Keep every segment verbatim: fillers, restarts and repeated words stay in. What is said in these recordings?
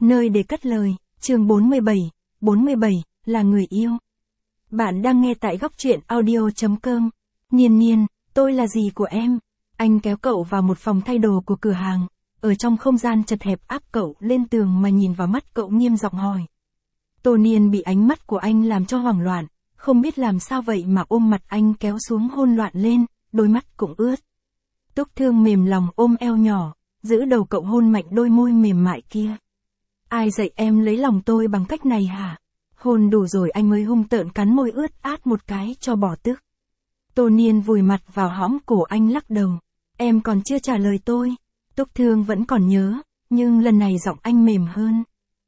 Nơi để cất lời, chương bốn mươi bảy, bốn mươi bảy, là người yêu. Bạn đang nghe tại góc truyện audio chấm com. Niên Niên, tôi là gì của em? Anh kéo cậu vào một phòng thay đồ của cửa hàng. Ở trong không gian chật hẹp áp cậu lên tường mà nhìn vào mắt cậu nghiêm giọng hỏi. Tô Niên bị ánh mắt của anh làm cho hoảng loạn, không biết làm sao vậy mà ôm mặt anh kéo xuống hôn loạn lên, đôi mắt cũng ướt. Túc Thương mềm lòng ôm eo nhỏ, giữ đầu cậu hôn mạnh đôi môi mềm mại kia. Ai dạy em lấy lòng tôi bằng cách này hả? Hôn đủ rồi anh mới hung tợn cắn môi ướt át một cái cho bỏ tức. Tô Niên vùi mặt vào hõm cổ anh lắc đầu. Em còn chưa trả lời tôi. Túc Thương vẫn còn nhớ, nhưng lần này giọng anh mềm hơn.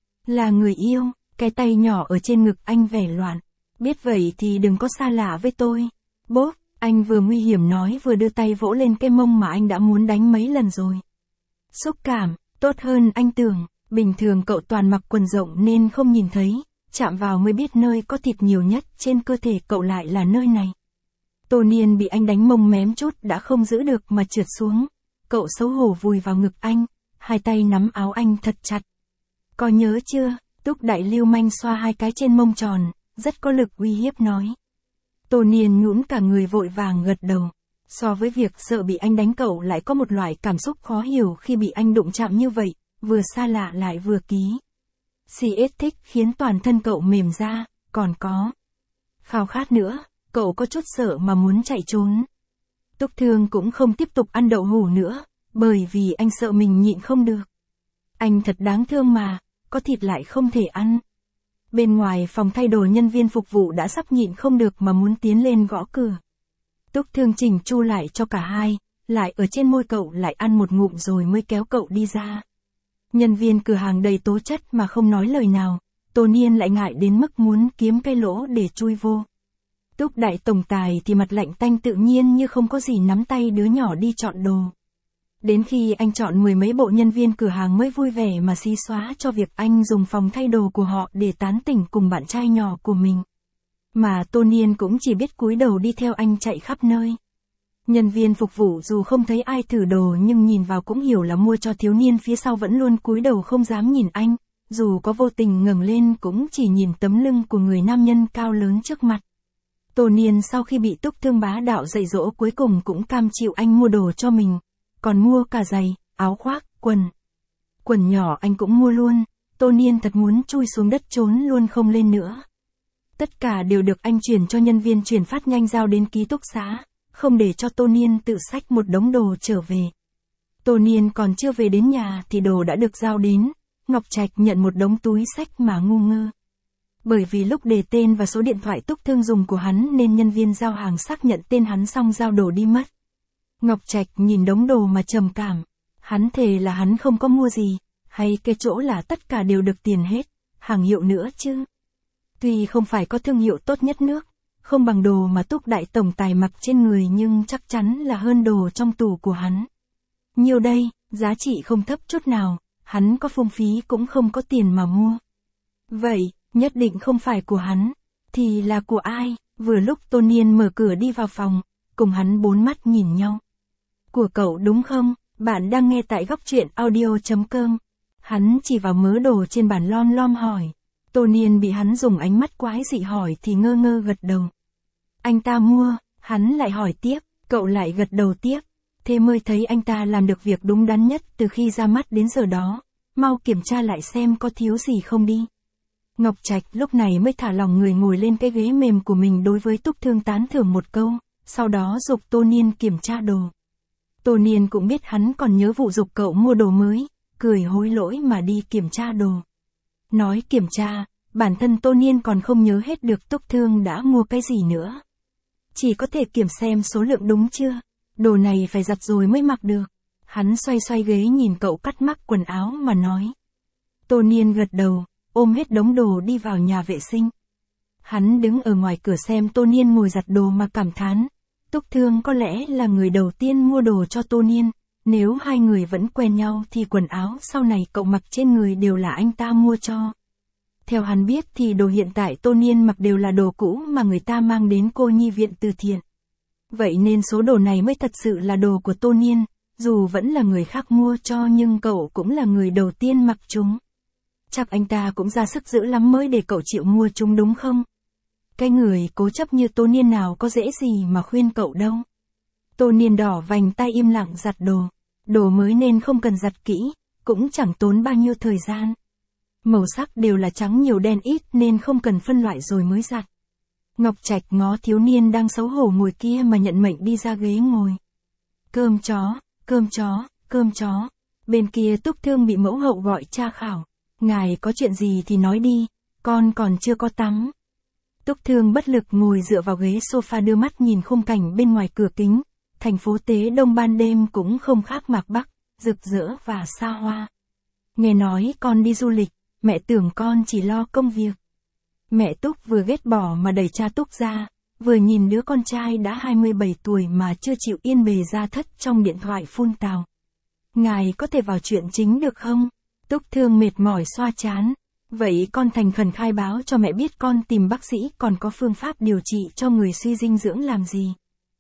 Là người yêu, cái tay nhỏ ở trên ngực anh vẻ loạn. Biết vậy thì đừng có xa lạ với tôi. Bốp, anh vừa nguy hiểm nói vừa đưa tay vỗ lên cái mông mà anh đã muốn đánh mấy lần rồi. Xúc cảm, tốt hơn anh tưởng. Bình thường cậu toàn mặc quần rộng nên không nhìn thấy, chạm vào mới biết nơi có thịt nhiều nhất trên cơ thể cậu lại là nơi này. Tô Niên bị anh đánh mông mém chút đã không giữ được mà trượt xuống. Cậu xấu hổ vùi vào ngực anh, hai tay nắm áo anh thật chặt. Có nhớ chưa? Túc Đại lưu manh xoa hai cái trên mông tròn, rất có lực uy hiếp nói. Tô Niên nhũn cả người vội vàng gật đầu. So với việc sợ bị anh đánh cậu lại có một loại cảm xúc khó hiểu khi bị anh đụng chạm như vậy. Vừa xa lạ lại vừa ký. xê ét thích khiến toàn thân cậu mềm ra, còn có khao khát nữa, cậu có chút sợ mà muốn chạy trốn. Túc Thương cũng không tiếp tục ăn đậu hũ nữa, bởi vì anh sợ mình nhịn không được. Anh thật đáng thương mà, có thịt lại không thể ăn. Bên ngoài phòng thay đồ nhân viên phục vụ đã sắp nhịn không được mà muốn tiến lên gõ cửa. Túc Thương chỉnh chu lại cho cả hai, lại ở trên môi cậu lại ăn một ngụm rồi mới kéo cậu đi ra. Nhân viên cửa hàng đầy tố chất mà không nói lời nào, Tô Niên lại ngại đến mức muốn kiếm cái lỗ để chui vô. Túc Đại tổng tài thì mặt lạnh tanh tự nhiên như không có gì nắm tay đứa nhỏ đi chọn đồ. Đến khi anh chọn mười mấy bộ nhân viên cửa hàng mới vui vẻ mà xí xóa cho việc anh dùng phòng thay đồ của họ để tán tỉnh cùng bạn trai nhỏ của mình. Mà Tô Niên cũng chỉ biết cúi đầu đi theo anh chạy khắp nơi. Nhân viên phục vụ dù không thấy ai thử đồ nhưng nhìn vào cũng hiểu là mua cho thiếu niên phía sau vẫn luôn cúi đầu không dám nhìn anh, dù có vô tình ngẩng lên cũng chỉ nhìn tấm lưng của người nam nhân cao lớn trước mặt. Tô Niên sau khi bị Túc Thương bá đạo dạy dỗ cuối cùng cũng cam chịu anh mua đồ cho mình, còn mua cả giày, áo khoác, quần. Quần nhỏ anh cũng mua luôn, Tô Niên thật muốn chui xuống đất trốn luôn không lên nữa. Tất cả đều được anh chuyển cho nhân viên chuyển phát nhanh giao đến ký túc xá. Không để cho Tô Niên tự xách một đống đồ trở về. Tô Niên còn chưa về đến nhà thì đồ đã được giao đến, Ngọc Trạch nhận một đống túi xách mà ngu ngơ. Bởi vì lúc đề tên và số điện thoại Túc Thương dùng của hắn nên nhân viên giao hàng xác nhận tên hắn xong giao đồ đi mất. Ngọc Trạch nhìn đống đồ mà trầm cảm, hắn thề là hắn không có mua gì, hay cái chỗ là tất cả đều được tiền hết, hàng hiệu nữa chứ. Tuy không phải có thương hiệu tốt nhất nước, không bằng đồ mà Túc Đại tổng tài mặc trên người nhưng chắc chắn là hơn đồ trong tủ của hắn. Nhiều đây, giá trị không thấp chút nào, hắn có phung phí cũng không có tiền mà mua. Vậy, nhất định không phải của hắn, thì là của ai? Vừa lúc Tô Niên mở cửa đi vào phòng, cùng hắn bốn mắt nhìn nhau. Của cậu đúng không? Bạn đang nghe tại góc truyện audio chấm com. Hắn chỉ vào mớ đồ trên bàn lom lom hỏi. Tô Niên bị hắn dùng ánh mắt quái dị hỏi thì ngơ ngơ gật đầu. Anh ta mua, hắn lại hỏi tiếp, cậu lại gật đầu tiếp. Thế mới thấy anh ta làm được việc đúng đắn nhất từ khi ra mắt đến giờ đó. Mau kiểm tra lại xem có thiếu gì không đi. Ngọc Trạch lúc này mới thả lòng người ngồi lên cái ghế mềm của mình đối với Túc Thương tán thưởng một câu, sau đó giục Tô Niên kiểm tra đồ. Tô Niên cũng biết hắn còn nhớ vụ giục cậu mua đồ mới, cười hối lỗi mà đi kiểm tra đồ. Nói kiểm tra, bản thân Tô Niên còn không nhớ hết được Túc Thương đã mua cái gì nữa. Chỉ có thể kiểm xem số lượng đúng chưa, đồ này phải giặt rồi mới mặc được. Hắn xoay xoay ghế nhìn cậu cắt mắc quần áo mà nói. Tô Niên gật đầu, ôm hết đống đồ đi vào nhà vệ sinh. Hắn đứng ở ngoài cửa xem Tô Niên ngồi giặt đồ mà cảm thán. Túc Thương có lẽ là người đầu tiên mua đồ cho Tô Niên, nếu hai người vẫn quen nhau thì quần áo sau này cậu mặc trên người đều là anh ta mua cho. Theo hắn biết thì đồ hiện tại Tô Niên mặc đều là đồ cũ mà người ta mang đến cô nhi viện từ thiện. Vậy nên số đồ này mới thật sự là đồ của Tô Niên, dù vẫn là người khác mua cho nhưng cậu cũng là người đầu tiên mặc chúng. chắc anh ta cũng ra sức dữ lắm mới để cậu chịu mua chúng đúng không? Cái người cố chấp như Tô Niên nào có dễ gì mà khuyên cậu đâu. Tô Niên đỏ vành tay im lặng giặt đồ. Đồ mới nên không cần giặt kỹ, cũng chẳng tốn bao nhiêu thời gian. Màu sắc đều là trắng nhiều đen ít nên không cần phân loại rồi mới giặt. Ngọc Trạch ngó thiếu niên đang xấu hổ ngồi kia mà nhận mệnh đi ra ghế ngồi. Cơm chó, cơm chó, cơm chó. Bên kia Túc Thương bị mẫu hậu gọi tra khảo. Ngài có chuyện gì thì nói đi, con còn chưa có tắm. Túc Thương bất lực ngồi dựa vào ghế sofa đưa mắt nhìn khung cảnh bên ngoài cửa kính. Thành phố Tế Đông ban đêm cũng không khác Mạc Bắc, rực rỡ và xa hoa. Nghe nói con đi du lịch, mẹ tưởng con chỉ lo công việc. Mẹ Túc vừa ghét bỏ mà đẩy cha Túc ra, vừa nhìn đứa con trai đã hai mươi bảy tuổi mà chưa chịu yên bề ra thất trong điện thoại phun tào. Ngài có thể vào chuyện chính được không? Túc Thương mệt mỏi xoa trán. Vậy con thành khẩn khai báo cho mẹ biết con tìm bác sĩ còn có phương pháp điều trị cho người suy dinh dưỡng làm gì.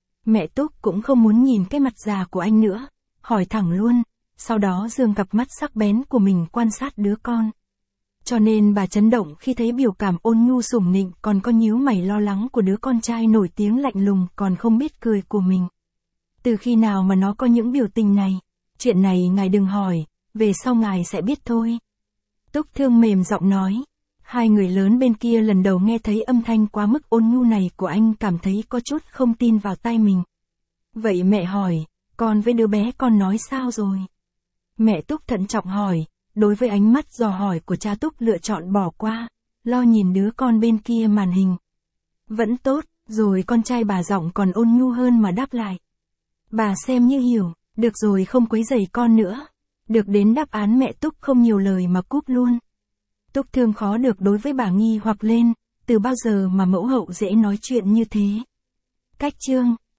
Mẹ Túc cũng không muốn nhìn cái mặt già của anh nữa, hỏi thẳng luôn, sau đó giương cặp mắt sắc bén của mình quan sát đứa con. Cho nên bà chấn động khi thấy biểu cảm ôn nhu sủng nịnh còn có nhíu mày lo lắng của đứa con trai nổi tiếng lạnh lùng còn không biết cười của mình. Từ khi nào mà nó có những biểu tình này? Chuyện này ngài đừng hỏi, về sau ngài sẽ biết thôi. Túc Thương mềm giọng nói. Hai người lớn bên kia lần đầu nghe thấy âm thanh quá mức ôn nhu này của anh cảm thấy có chút không tin vào tai mình. Vậy mẹ hỏi, con với đứa bé con nói sao rồi? Mẹ Túc thận trọng hỏi, đối với ánh mắt dò hỏi của cha Túc lựa chọn bỏ qua, lo nhìn đứa con bên kia màn hình. Vẫn tốt, rồi con trai bà giọng còn ôn nhu hơn mà đáp lại. Bà xem như hiểu, được rồi không quấy rầy con nữa. Được đến đáp án mẹ Túc không nhiều lời mà cúp luôn. Túc Thương khó được đối với bà nghi hoặc lên, từ bao giờ mà mẫu hậu dễ nói chuyện như thế. Cách chương